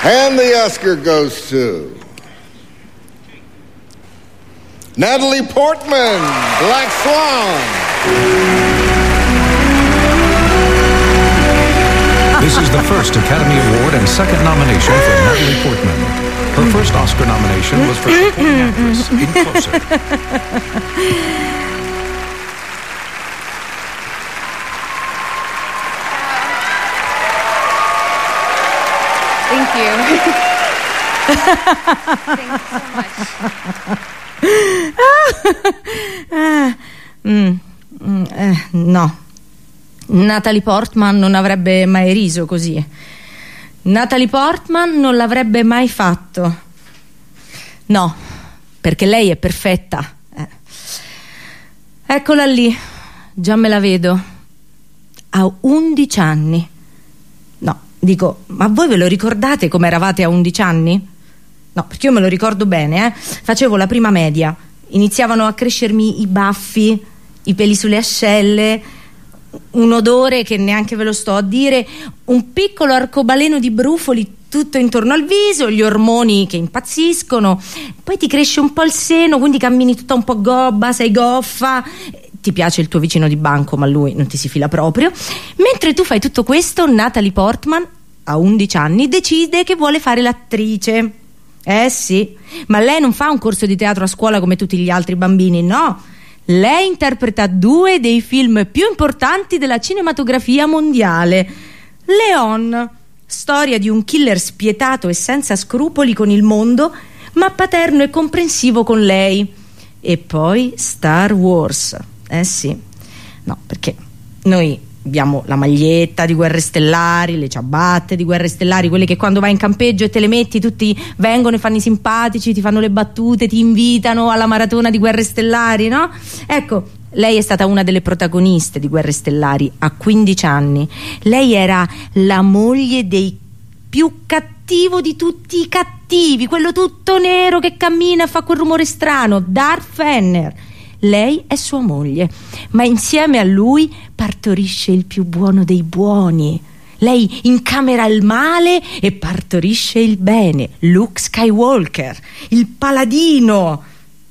And the Oscar goes to Natalie Portman, Black Swan. This is the first Academy Award and second nomination for Natalie Portman. Her first Oscar nomination was for supporting actress in Closer. Thank you. Thank you so much. No. Natalie Portman non avrebbe mai riso così. Natalie Portman non l'avrebbe mai fatto. No, perché lei è perfetta. Eccola lì, già me la vedo. Ha 11 anni. No, dico, ma voi ve lo ricordate come eravate a 11 anni? No, perché io me lo ricordo bene, Facevo la prima media. Iniziavano a crescermi i baffi, i peli sulle ascelle, un odore che neanche ve lo sto a dire, un piccolo arcobaleno di brufoli tutto intorno al viso, gli ormoni che impazziscono, poi ti cresce un po' il seno, quindi cammini tutta un po' gobba, sei goffa, ti piace il tuo vicino di banco ma lui non ti si fila proprio. Mentre tu fai tutto questo, Natalie Portman a 11 anni decide che vuole fare l'attrice. Sì, ma lei non fa un corso di teatro a scuola come tutti gli altri bambini, no. Lei interpreta 2 dei film più importanti della cinematografia mondiale. Léon, storia di un killer spietato e senza scrupoli con il mondo, ma paterno e comprensivo con lei. E poi Star Wars. Sì. No, perché noi abbiamo la maglietta di Guerre Stellari, le ciabatte di Guerre Stellari, quelle che quando vai in campeggio e te le metti tutti vengono e fanno i simpatici, ti fanno le battute, ti invitano alla maratona di Guerre Stellari, no? Ecco, lei è stata una delle protagoniste di Guerre Stellari a 15 anni. Lei era la moglie dei più cattivo di tutti i cattivi, quello tutto nero che cammina e fa quel rumore strano, Darth Vader. Lei è sua moglie, ma insieme a lui partorisce il più buono dei buoni. Lei incamera il male e partorisce il bene. Luke Skywalker, il paladino.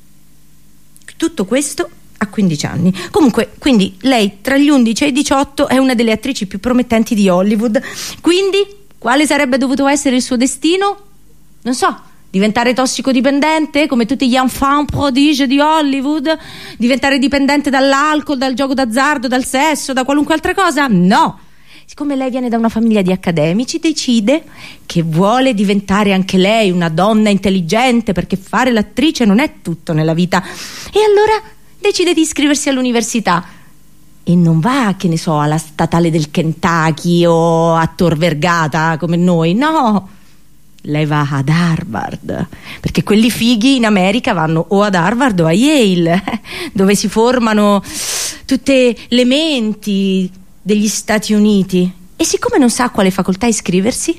Tutto questo a 15 anni. Comunque, quindi lei tra gli 11 e i 18 è una delle attrici più promettenti di Hollywood. Quindi, quale sarebbe dovuto essere il suo destino? Non so. Diventare tossicodipendente come tutti gli enfant prodige di Hollywood? Diventare dipendente dall'alcol, dal gioco d'azzardo, dal sesso, da qualunque altra cosa? No! Siccome lei viene da una famiglia di accademici, decide che vuole diventare anche lei una donna intelligente, perché fare l'attrice non è tutto nella vita. E allora decide di iscriversi all'università. E non va, che ne so, alla statale del Kentucky o a Tor Vergata come noi, no! Lei va ad Harvard, perché quelli fighi in America vanno o ad Harvard o a Yale, dove si formano tutte le menti degli Stati Uniti. E siccome non sa a quale facoltà iscriversi,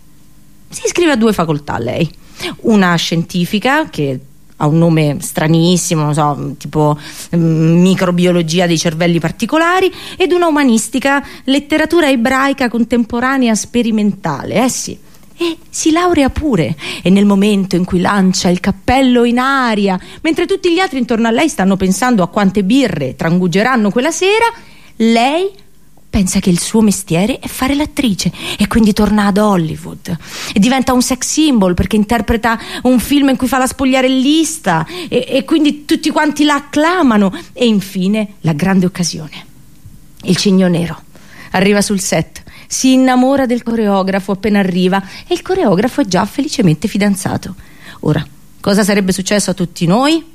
si iscrive a 2 facoltà lei. Una scientifica, che ha un nome stranissimo, non so, tipo microbiologia dei cervelli particolari, ed una umanistica, letteratura ebraica contemporanea sperimentale. Sì. E si laurea pure, e nel momento in cui lancia il cappello in aria, mentre tutti gli altri intorno a lei stanno pensando a quante birre trangugeranno quella sera, lei pensa che il suo mestiere è fare l'attrice, e quindi torna ad Hollywood e diventa un sex symbol, perché interpreta un film in cui fa la spogliarellista e quindi tutti quanti la acclamano. E infine la grande occasione: il Cigno Nero arriva sul set, si innamora del coreografo appena arriva, e il coreografo è già felicemente fidanzato. Ora, cosa sarebbe successo a tutti noi?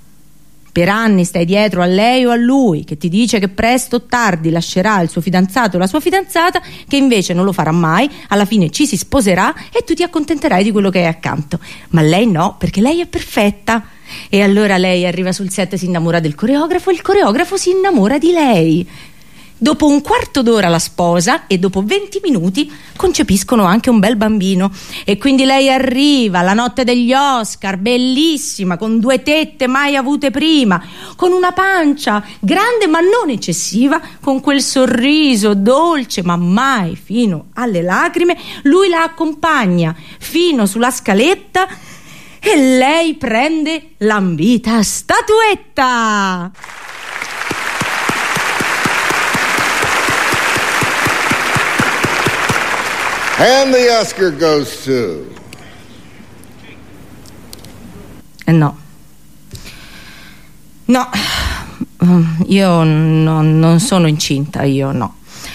Per anni stai dietro a lei o a lui, che ti dice che presto o tardi lascerà il suo fidanzato o la sua fidanzata, che invece non lo farà mai, alla fine ci si sposerà e tu ti accontenterai di quello che hai accanto. Ma lei no, perché lei è perfetta. E allora lei arriva sul set e si innamora del coreografo, e il coreografo si innamora di lei. Dopo un quarto d'ora la sposa e dopo 20 minuti concepiscono anche un bel bambino. E quindi lei arriva la notte degli Oscar, bellissima, con 2 tette mai avute prima, con una pancia grande ma non eccessiva, con quel sorriso dolce ma mai fino alle lacrime. Lui la accompagna fino sulla scaletta e lei prende l'ambita statuetta. And the Oscar goes to... No, io non sono incinta, io no.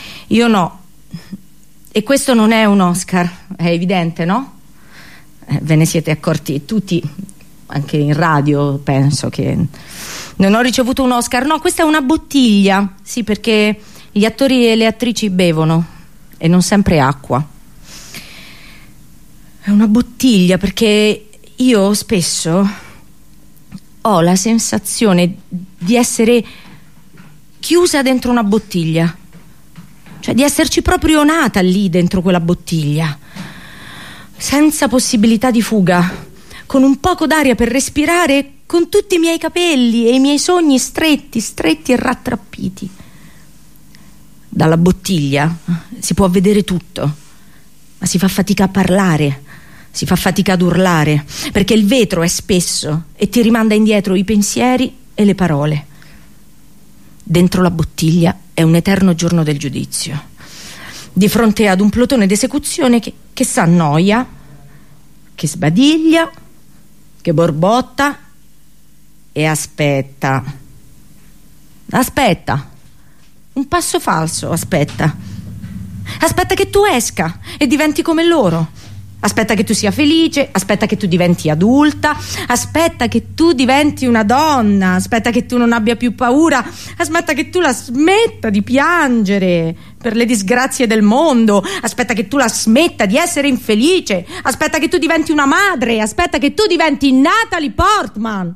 E questo non è un Oscar, è evidente, no? Ve ne siete accorti tutti, anche in radio penso che non ho ricevuto un Oscar. No, questa è una bottiglia, sì, perché gli attori e le attrici bevono e non sempre acqua. È una bottiglia perché io spesso ho la sensazione di essere chiusa dentro una bottiglia, cioè di esserci proprio nata lì dentro quella bottiglia, senza possibilità di fuga, con un poco d'aria per respirare, con tutti i miei capelli e i miei sogni stretti e rattrappiti. Dalla bottiglia si può vedere tutto, ma si fa fatica a parlare, si fa fatica ad urlare, perché il vetro è spesso e ti rimanda indietro i pensieri e le parole. Dentro la bottiglia è un eterno giorno del giudizio, di fronte ad un plotone d'esecuzione che s'annoia, che sbadiglia, che borbotta e aspetta. Un passo falso, aspetta che tu esca e diventi come loro. Aspetta che tu sia felice, aspetta che tu diventi adulta, aspetta che tu diventi una donna, aspetta che tu non abbia più paura, aspetta che tu la smetta di piangere per le disgrazie del mondo, aspetta che tu la smetta di essere infelice, aspetta che tu diventi una madre, aspetta che tu diventi Natalie Portman.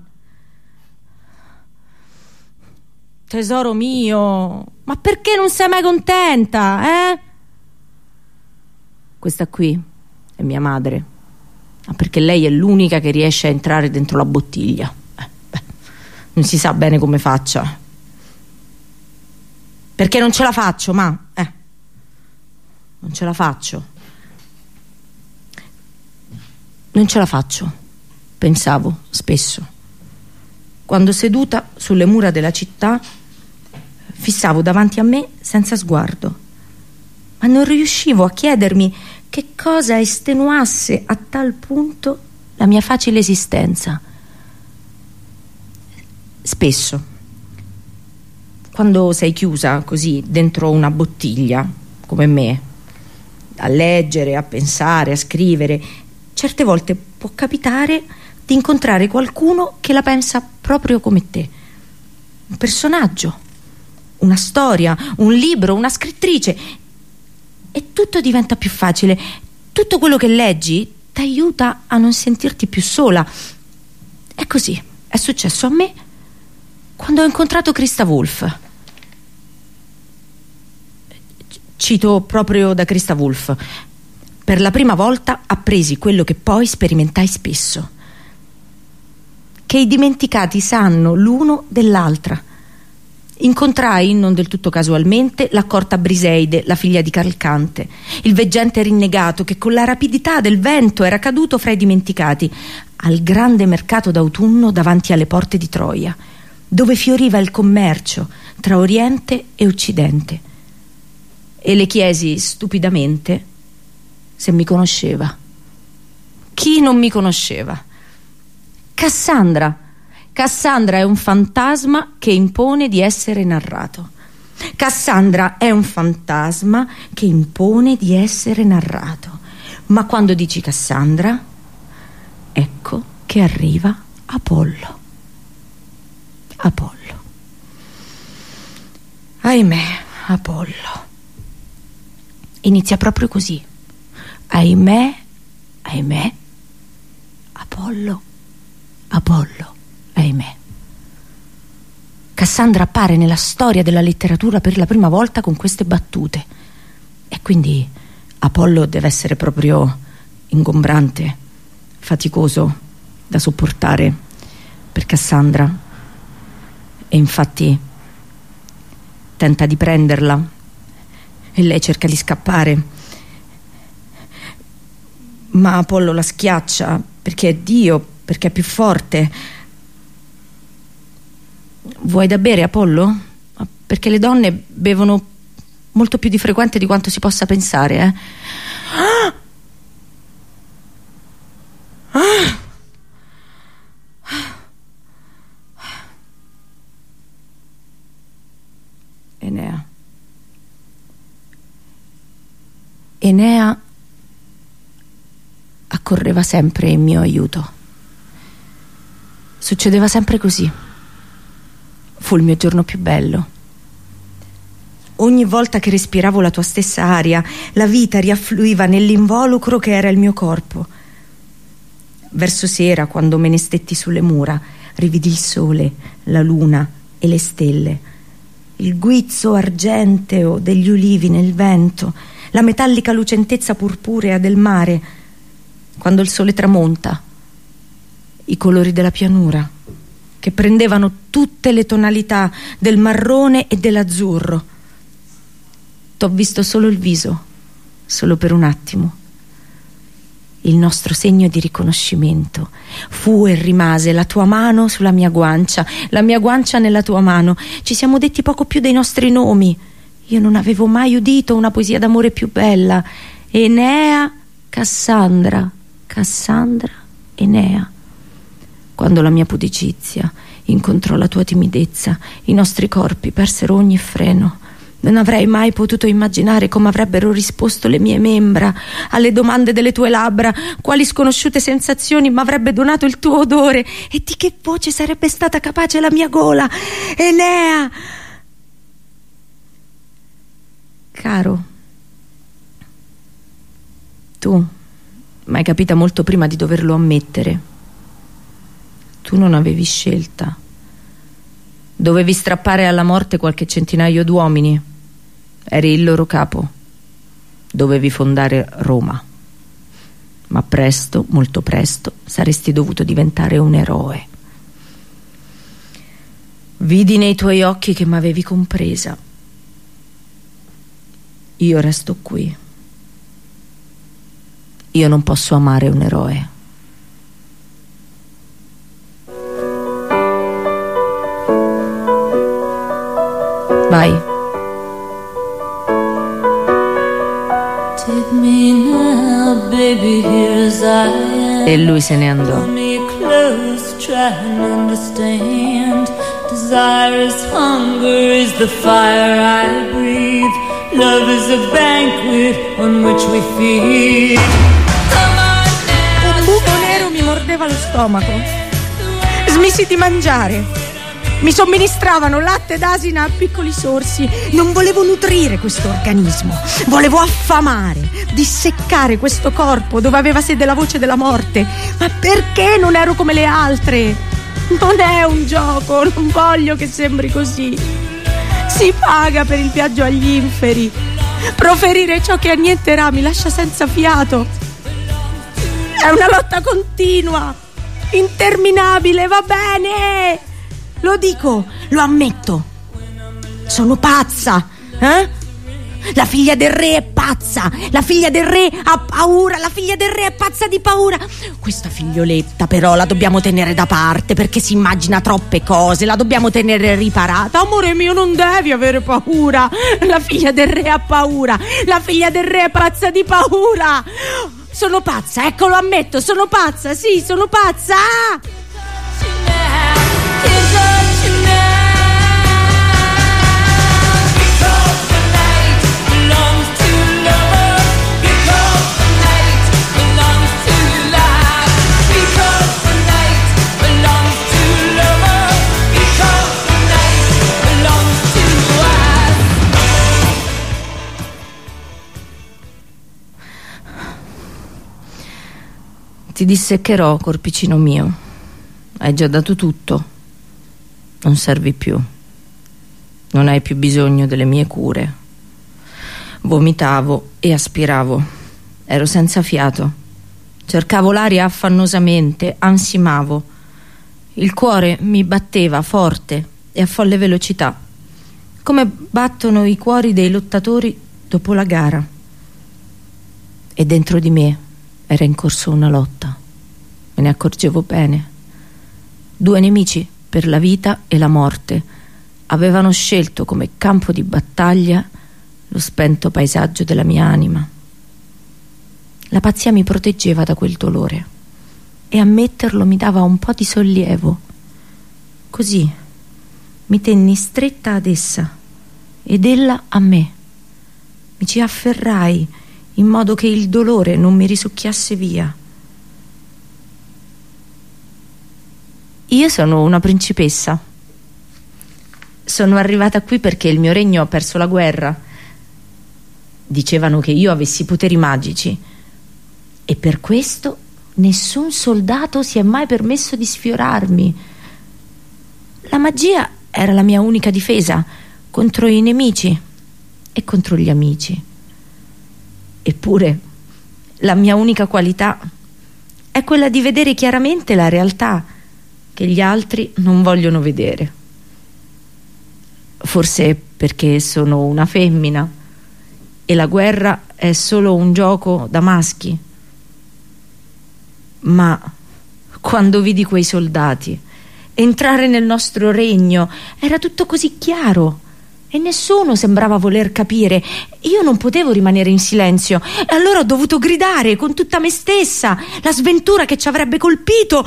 Tesoro mio, ma perché non sei mai contenta, eh? Questa qui è mia madre, ma perché lei è l'unica che riesce a entrare dentro la bottiglia. Non si sa bene come faccia, perché non ce la faccio, non ce la faccio, pensavo spesso, quando seduta sulle mura della città fissavo davanti a me senza sguardo, ma non riuscivo a chiedermi che cosa estenuasse a tal punto la mia facile esistenza. Spesso, quando sei chiusa così dentro una bottiglia, come me, a leggere, a pensare, a scrivere, certe volte può capitare di incontrare qualcuno che la pensa proprio come te. Un personaggio, una storia, un libro, una scrittrice. E tutto diventa più facile. Tutto quello che leggi ti aiuta a non sentirti più sola. È così, è successo a me quando ho incontrato Christa Wolf. Cito proprio da Christa Wolf. Per la prima volta appresi quello che poi sperimentai spesso: che i dimenticati sanno l'uno dell'altra. Incontrai, non del tutto casualmente, l'accorta Briseide, la figlia di Calcante, il veggente rinnegato che con la rapidità del vento era caduto fra i dimenticati, al grande mercato d'autunno davanti alle porte di Troia, dove fioriva il commercio tra Oriente e Occidente. E le chiesi stupidamente se mi conosceva. Chi non mi conosceva? Cassandra è un fantasma che impone di essere narrato. Cassandra è un fantasma che impone di essere narrato. Ma quando dici Cassandra, ecco che arriva Apollo. Ahimè, Apollo. Inizia proprio così. Ahimè, Apollo, ahimè. Cassandra appare nella storia della letteratura per la prima volta con queste battute. E quindi Apollo deve essere proprio ingombrante, faticoso da sopportare per Cassandra. E infatti tenta di prenderla e lei cerca di scappare, ma Apollo la schiaccia perché è Dio, perché è più forte. Vuoi da bere, Apollo? Perché le donne bevono molto più di frequente di quanto si possa pensare, eh? Enea accorreva sempre in mio aiuto. Succedeva sempre così. Fu il mio giorno più bello. Ogni volta che respiravo la tua stessa aria, la vita riaffluiva nell'involucro che era il mio corpo. Verso sera, quando me ne stetti sulle mura, rividi il sole, la luna e le stelle, il guizzo argenteo degli ulivi nel vento, la metallica lucentezza purpurea del mare, quando il sole tramonta, i colori della pianura, che prendevano tutte le tonalità del marrone e dell'azzurro. T'ho visto solo il viso, solo per un attimo. Il nostro segno di riconoscimento fu e rimase la tua mano sulla mia guancia, la mia guancia nella tua mano. Ci siamo detti poco più dei nostri nomi. Io non avevo mai udito una poesia d'amore più bella. Enea, Cassandra, Cassandra, Enea. Quando la mia pudicizia incontrò la tua timidezza, i nostri corpi persero ogni freno. Non avrei mai potuto immaginare come avrebbero risposto le mie membra alle domande delle tue labbra, quali sconosciute sensazioni m'avrebbe donato il tuo odore e di che voce sarebbe stata capace la mia gola. Enea! Caro, tu m'hai capita molto prima di doverlo ammettere. Tu non avevi scelta. Dovevi strappare alla morte qualche centinaio d'uomini. Eri il loro capo. Dovevi fondare Roma. Ma presto, molto presto, saresti dovuto diventare un eroe. Vidi nei tuoi occhi che m'avevi compresa. Io resto qui. Io non posso amare un eroe. Vai. Take me now, baby, here as I am. E lui se ne andò. Pull me close, try and understand. Desire is hunger, is the fire I breathe. Love is a banquet on which we feed. Un buco nero mi mordeva lo stomaco. Smisi di mangiare. Mi somministravano latte d'asina a piccoli sorsi. Non volevo nutrire questo organismo. Volevo affamare, disseccare questo corpo dove aveva sede la voce della morte. Ma perché non ero come le altre? Non è un gioco, non voglio che sembri così. Si paga per il viaggio agli inferi. Proferire ciò che annienterà mi lascia senza fiato. È una lotta continua, interminabile, va bene. Lo dico, lo ammetto. Sono pazza, eh? La figlia del re è pazza. La figlia del re ha paura. La figlia del re è pazza di paura. Questa figlioletta però la dobbiamo tenere da parte, perché si immagina troppe cose. La dobbiamo tenere riparata. Amore mio, non devi avere paura. La figlia del re ha paura. La figlia del re è pazza di paura. Sono pazza, ecco, lo ammetto. Sono pazza, sì, sono pazza. Ti disseccherò, corpicino mio. Hai già dato tutto. Non servi più. non hai più bisogno delle mie cure. Vomitavo e aspiravo. Ero senza fiato. Cercavo l'aria affannosamente, ansimavo. Il cuore mi batteva forte e a folle velocità, come battono i cuori dei lottatori dopo la gara. E dentro di me era in corso una lotta. Me ne accorgevo bene. 2 nemici per la vita e la morte avevano scelto come campo di battaglia lo spento paesaggio della mia anima. La pazzia mi proteggeva da quel dolore e ammetterlo mi dava un po' di sollievo. Così mi tenni stretta ad essa ed ella a me. Mi ci afferrai in modo che il dolore non mi risucchiasse via. Io sono una principessa. Sono arrivata qui perché il mio regno ha perso la guerra. Dicevano che io avessi poteri magici e per questo nessun soldato si è mai permesso di sfiorarmi. La magia era la mia unica difesa contro i nemici e contro gli amici. Eppure la mia unica qualità è quella di vedere chiaramente la realtà che gli altri non vogliono vedere. Forse perché sono una femmina e la guerra è solo un gioco da maschi. Ma quando vidi quei soldati entrare nel nostro regno era tutto così chiaro e nessuno sembrava voler capire. Io non potevo rimanere in silenzio e allora ho dovuto gridare con tutta me stessa la sventura che ci avrebbe colpito.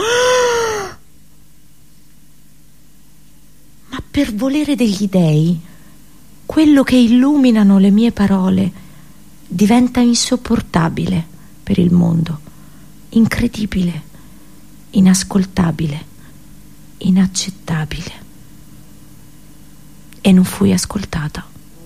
Ma per volere degli dei, quello che illuminano le mie parole diventa insopportabile per il mondo, incredibile, inascoltabile, inaccettabile. E non fui ascoltata.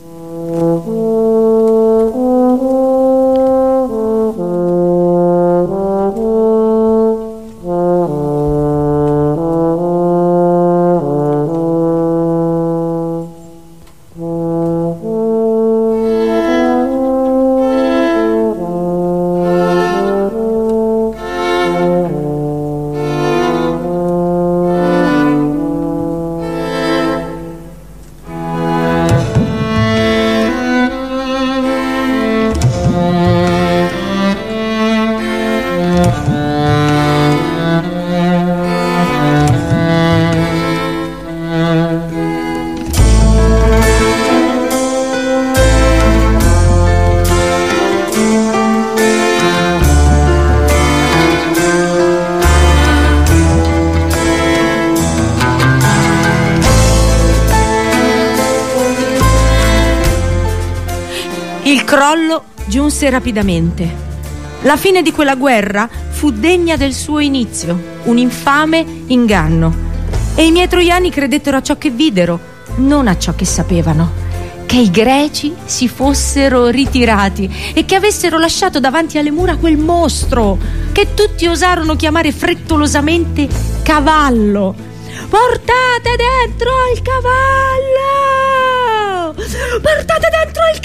Il crollo giunse rapidamente. La fine di quella guerra fu degna del suo inizio, un infame inganno. E i miei troiani credettero a ciò che videro, non a ciò che sapevano: che i greci si fossero ritirati e che avessero lasciato davanti alle mura quel mostro che tutti osarono chiamare frettolosamente cavallo. Portate dentro il cavallo! Portate dentro il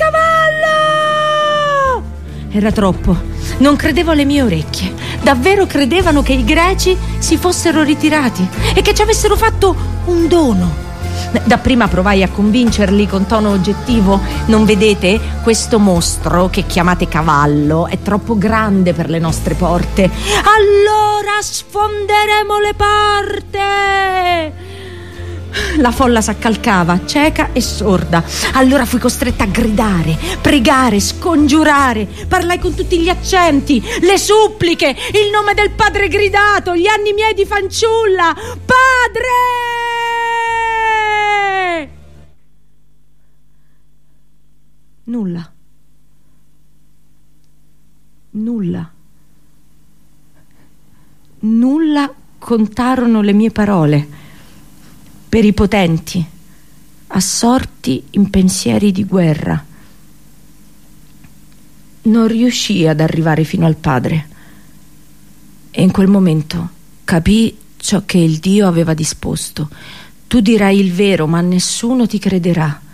cavallo! Era troppo. Non credevo alle mie orecchie. Davvero credevano che i greci si fossero ritirati e che ci avessero fatto un dono. Dapprima provai a convincerli con tono oggettivo: non vedete? Questo mostro che chiamate cavallo è troppo grande per le nostre porte. Allora sfonderemo le porte! La folla s'accalcava, cieca e sorda. Allora fui costretta a gridare, pregare, scongiurare. Parlai con tutti gli accenti, le suppliche, il nome del padre gridato, gli anni miei di fanciulla. Padre! Nulla. Nulla. Nulla contarono le mie parole. Per i potenti, assorti in pensieri di guerra. Non riuscii ad arrivare fino al padre e in quel momento capii ciò che il Dio aveva disposto. Tu dirai il vero, ma nessuno ti crederà.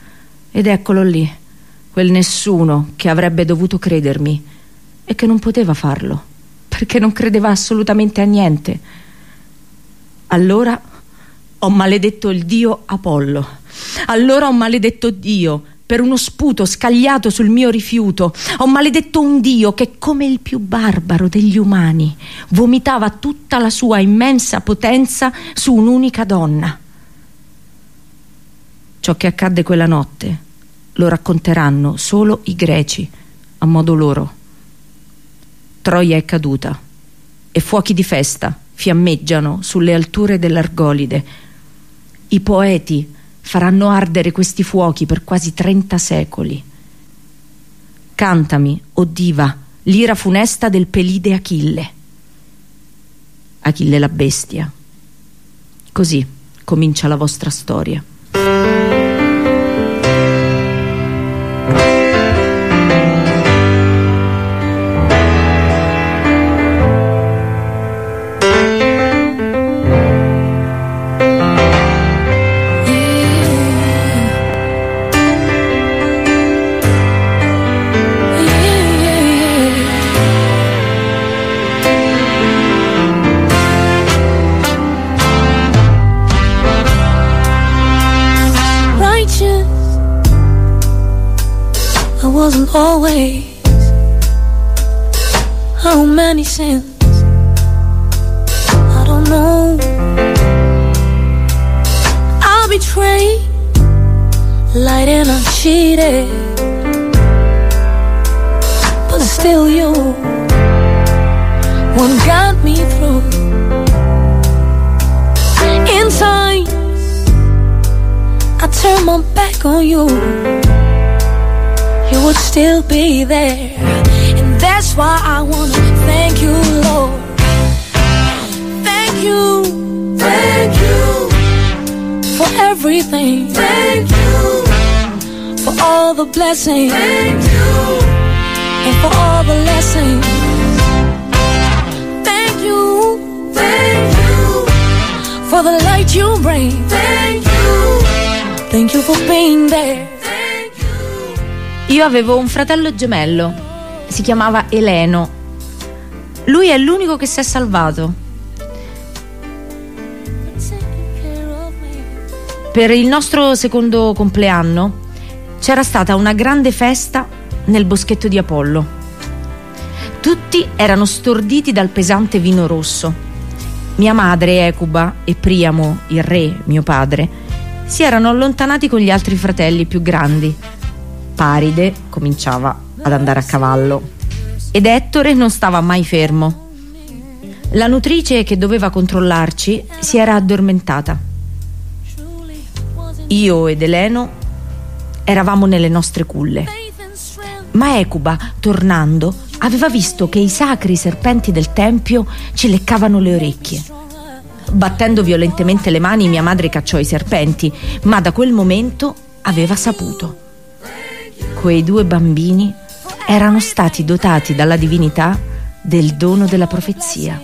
Ed eccolo lì, quel nessuno che avrebbe dovuto credermi e che non poteva farlo, perché non credeva assolutamente a niente. Allora ho maledetto il dio Apollo. Allora ho maledetto Dio per uno sputo scagliato sul mio rifiuto. Ho maledetto un Dio che, come il più barbaro degli umani, vomitava tutta la sua immensa potenza su un'unica donna. Ciò che accadde quella notte lo racconteranno solo i greci, a modo loro. Troia è caduta e fuochi di festa fiammeggiano sulle alture dell'Argolide. I poeti faranno ardere questi fuochi per quasi 30 secoli. Cantami, o diva, l'ira funesta del pelide Achille. Achille la bestia. Così comincia la vostra storia. Wasn't always. How many sins? I don't know. I betrayed, lied and I cheated, but still you one got me through. In times I turned my back on you, you would still be there. And that's why I wanna thank you, Lord. Thank you, thank you for everything. Thank you for all the blessings. Thank you, and for all the lessons. Thank you for the light you bring. Thank you for being there. Io avevo un fratello gemello, si chiamava Eleno. Lui è l'unico che si è salvato. Per il nostro secondo compleanno c'era stata una grande festa nel boschetto di Apollo. Tutti erano storditi dal pesante vino rosso. Mia madre, Ecuba, e Priamo, il re, mio padre, si erano allontanati con gli altri fratelli più grandi. Paride cominciava ad andare a cavallo ed Ettore non stava mai fermo. La nutrice che doveva controllarci si era addormentata. Io ed Eleno eravamo nelle nostre culle, ma Ecuba, tornando, aveva visto che i sacri serpenti del tempio ci leccavano le orecchie. Battendo violentemente le mani, mia madre cacciò i serpenti, ma da quel momento aveva saputo. Quei due bambini erano stati dotati dalla divinità del dono della profezia.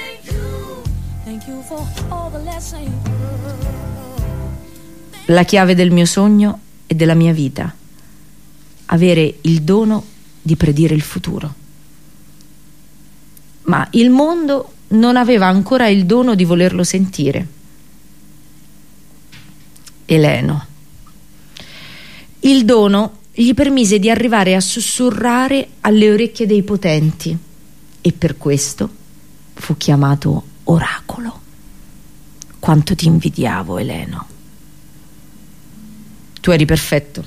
La chiave del mio sogno e della mia vita: avere il dono di predire il futuro. Ma il mondo non aveva ancora il dono di volerlo sentire. Eleno. Il dono gli permise di arrivare a sussurrare alle orecchie dei potenti e per questo fu chiamato oracolo. Quanto ti invidiavo, Eleno. Tu eri perfetto.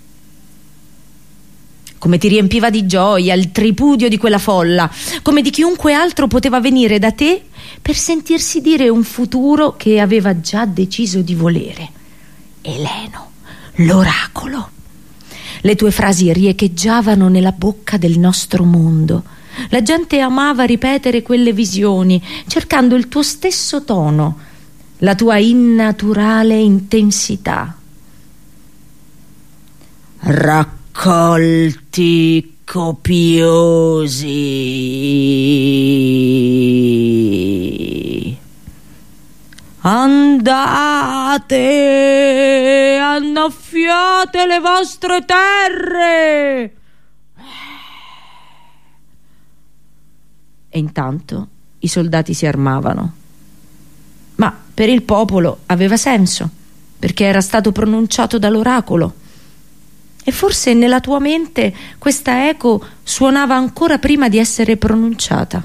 Come ti riempiva di gioia il tripudio di quella folla, come di chiunque altro poteva venire da te per sentirsi dire un futuro che aveva già deciso di volere. Eleno, l'oracolo. Le tue frasi riecheggiavano nella bocca del nostro mondo. La gente amava ripetere quelle visioni, cercando il tuo stesso tono, la tua innaturale intensità. Raccolti copiosi. andate, annaffiate le vostre terre. E intanto i soldati si armavano. Ma per il popolo aveva senso, perché era stato pronunciato dall'oracolo. E forse nella tua mente questa eco suonava ancora prima di essere pronunciata.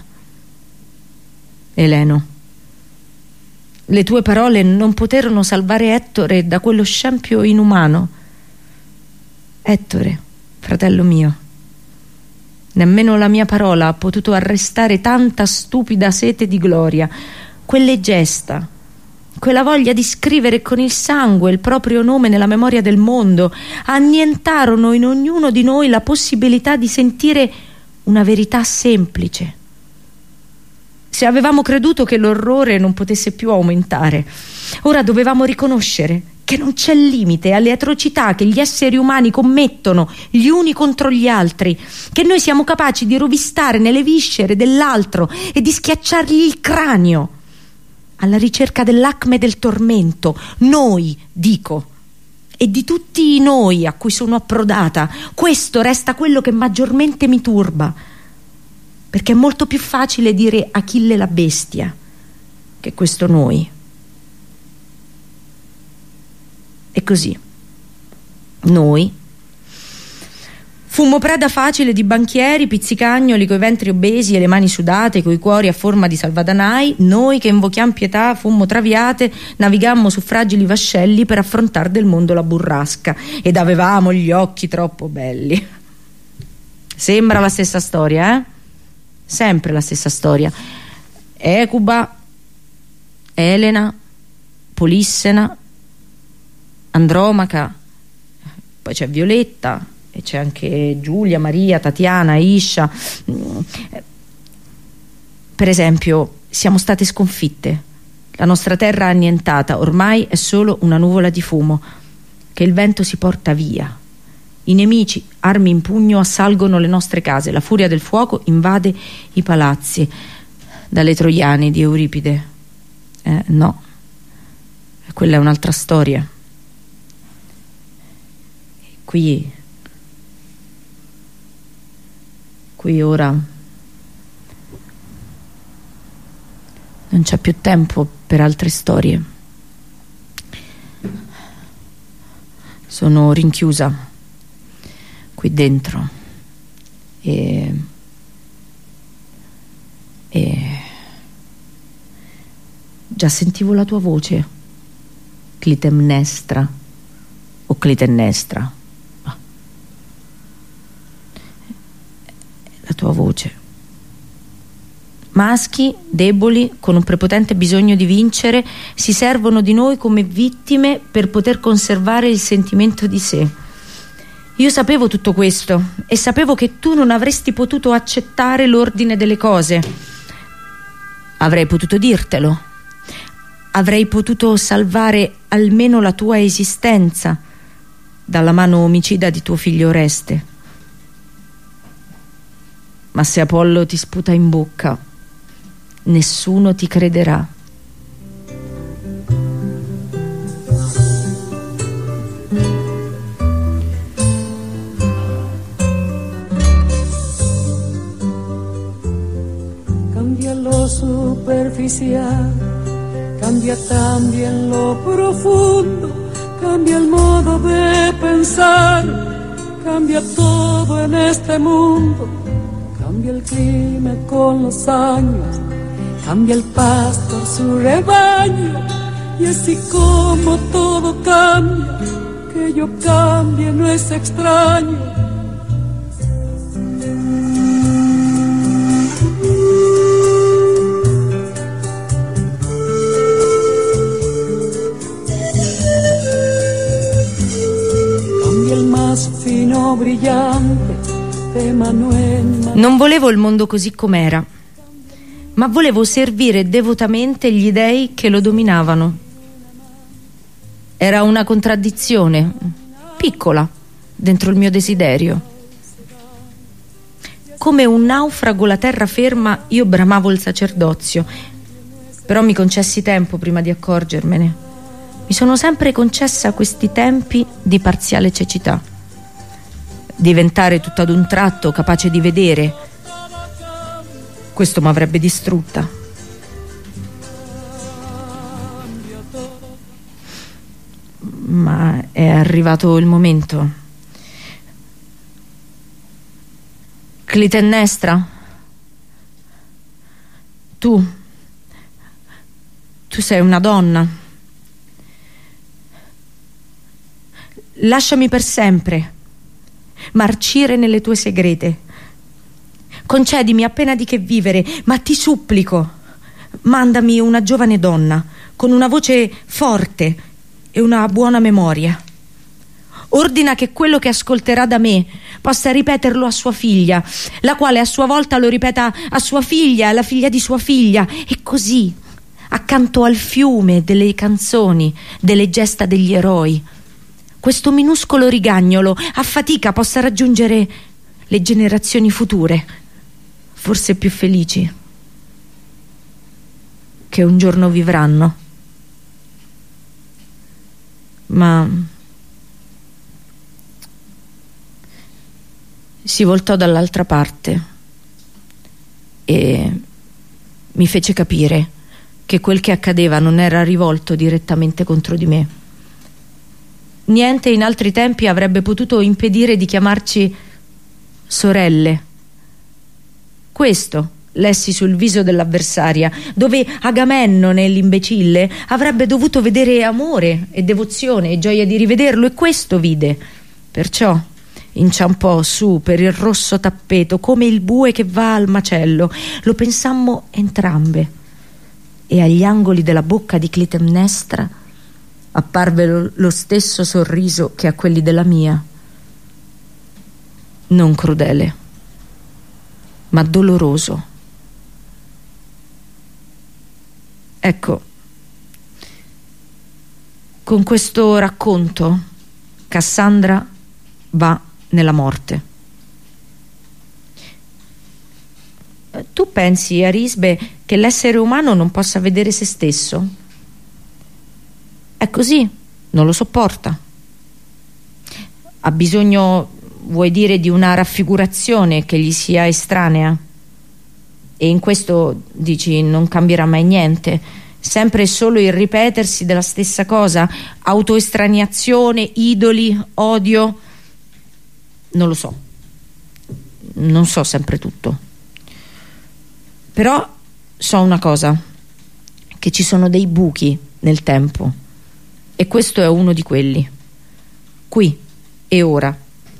Eleno, le tue parole non poterono salvare Ettore da quello scempio inumano. Ettore, fratello mio, nemmeno la mia parola ha potuto arrestare tanta stupida sete di gloria. Quelle gesta, quella voglia di scrivere con il sangue il proprio nome nella memoria del mondo, annientarono in ognuno di noi la possibilità di sentire una verità semplice. Se avevamo creduto che l'orrore non potesse più aumentare, ora dovevamo riconoscere che non c'è limite alle atrocità che gli esseri umani commettono gli uni contro gli altri, che noi siamo capaci di rovistare nelle viscere dell'altro e di schiacciargli il cranio alla ricerca dell'acme del tormento. Noi, dico, e di tutti noi a cui sono approdata, questo resta quello che maggiormente mi turba, perché è molto più facile dire Achille la bestia che questo noi. E così noi fummo preda facile di banchieri, pizzicagnoli coi ventri obesi e le mani sudate, coi cuori a forma di salvadanai. Noi che invochiam pietà fummo traviate, navigammo su fragili vascelli per affrontar del mondo la burrasca, ed avevamo gli occhi troppo belli. Sembra la stessa storia, sempre la stessa storia. Ecuba, Elena, Polissena, Andromaca, poi c'è Violetta, e c'è anche Giulia, Maria, Tatiana, Iscia. Per esempio, siamo state sconfitte, la nostra terra annientata, ormai è solo una nuvola di fumo che il vento si porta via. I nemici, armi in pugno, assalgono le nostre case, la furia del fuoco invade i palazzi. Dalle Troiane di Euripide. No, quella è un'altra storia. Qui ora non c'è più tempo per altre storie. Sono rinchiusa qui dentro e già sentivo la tua voce, Clitemnestra o Clitennestra. La tua voce. Maschi, deboli, con un prepotente bisogno di vincere, si servono di noi come vittime per poter conservare il sentimento di sé. Io sapevo tutto questo e sapevo che tu non avresti potuto accettare l'ordine delle cose. Avrei potuto dirtelo. Avrei potuto salvare almeno la tua esistenza dalla mano omicida di tuo figlio Oreste. Ma se Apollo ti sputa in bocca, nessuno ti crederà. Cambia lo superficial, cambia también lo profundo, cambia el modo de pensar, cambia todo en este mundo. Cambia el clima con los años, cambia el pastor su rebaño, y así como todo cambia, que yo cambie no es extraño. Cambia el más fino brillante. Non volevo il mondo così com'era, ma volevo servire devotamente gli dei che lo dominavano. Era una contraddizione, piccola, dentro il mio desiderio. Come un naufrago la terraferma, io bramavo il sacerdozio, Però mi concessi tempo prima di accorgermene. Mi sono sempre concessa questi tempi di parziale cecità. Diventare tutto ad un tratto capace di vedere, questo mi avrebbe distrutta. Ma è arrivato il momento. Clitennestra, tu sei una donna. Lasciami per sempre marcire nelle tue segrete. Concedimi appena di che vivere, ma ti supplico, mandami una giovane donna con una voce forte e una buona memoria. Ordina che quello che ascolterà da me possa ripeterlo a sua figlia, la quale a sua volta lo ripeta a sua figlia, alla figlia di sua figlia, e così, accanto al fiume delle canzoni, delle gesta degli eroi, questo minuscolo rigagnolo a fatica possa raggiungere le generazioni future, forse più felici, che un giorno vivranno. Ma si voltò dall'altra parte e mi fece capire che quel che accadeva non era rivolto direttamente contro di me. Niente in altri tempi avrebbe potuto impedire di chiamarci sorelle. Questo lessi sul viso dell'avversaria, dove Agamennone, l'imbecille, avrebbe dovuto vedere amore e devozione e gioia di rivederlo, e questo vide. Perciò inciampò su per il rosso tappeto come il bue che va al macello. Lo pensammo entrambe, e agli angoli della bocca di Clitemnestra apparve lo stesso sorriso che a quelli della mia, non crudele, ma doloroso. Ecco, con questo racconto Cassandra va nella morte. Tu pensi, Arisbe, che l'essere umano non possa vedere se stesso? È così, non lo sopporta. Ha bisogno, vuoi dire, di una raffigurazione che gli sia estranea? E in questo, dici, non cambierà mai niente? Sempre e solo il ripetersi della stessa cosa? Autoestraniazione, idoli, odio? Non lo so. Non so sempre tutto. Però so una cosa, che ci sono dei buchi nel tempo, e questo è uno di quelli, qui e ora,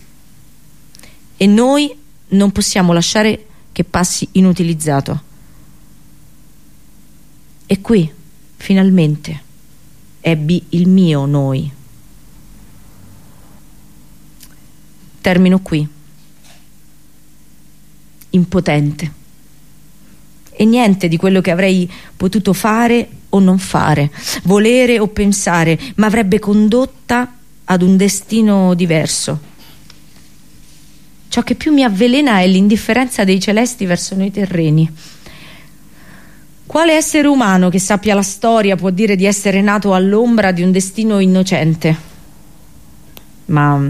e noi non possiamo lasciare che passi inutilizzato. E qui finalmente ebbi il mio noi. Termino qui, impotente, e niente di quello che avrei potuto fare o non fare, volere o pensare, ma avrebbe condotta ad un destino diverso. Ciò che più mi avvelena è l'indifferenza dei celesti verso noi terreni. Quale essere umano che sappia la storia può dire di essere nato all'ombra di un destino innocente? Ma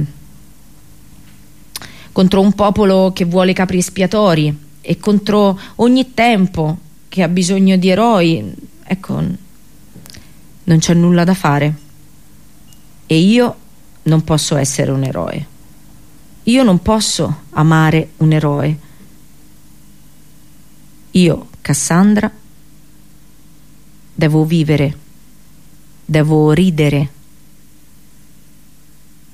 contro un popolo che vuole capri espiatori, e contro ogni tempo che ha bisogno di eroi, ecco, non c'è nulla da fare. E io non posso essere un eroe. Io non posso amare un eroe. Io, Cassandra, devo vivere, devo ridere,